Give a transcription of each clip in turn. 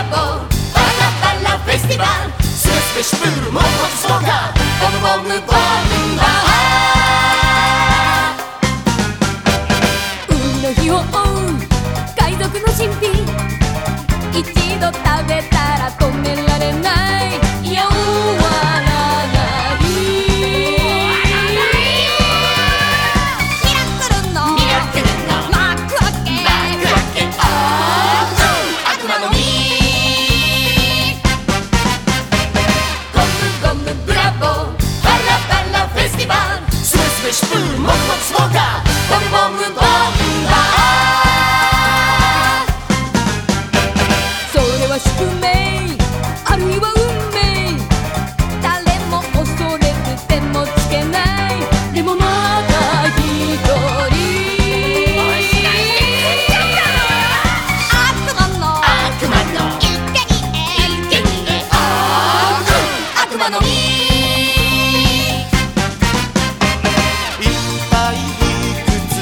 ラボバラバラフェスティバルスペシャルモンモストーカーボムボムボンバー海の日を追う海賊の神秘一度食べたら止められないいや終わらないミラクルの幕開け悪魔の実ゴムゴムブラボーバラバラフェスティバルスペシャルモンモストーカーボムボムボンバ宿命あるいは運命誰も恐れてもつけないでもまだ一人悪魔の生贄悪魔の実いっぱいいくつ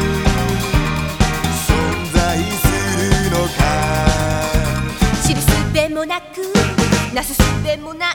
存在するのか知るすべもなくなすすべもない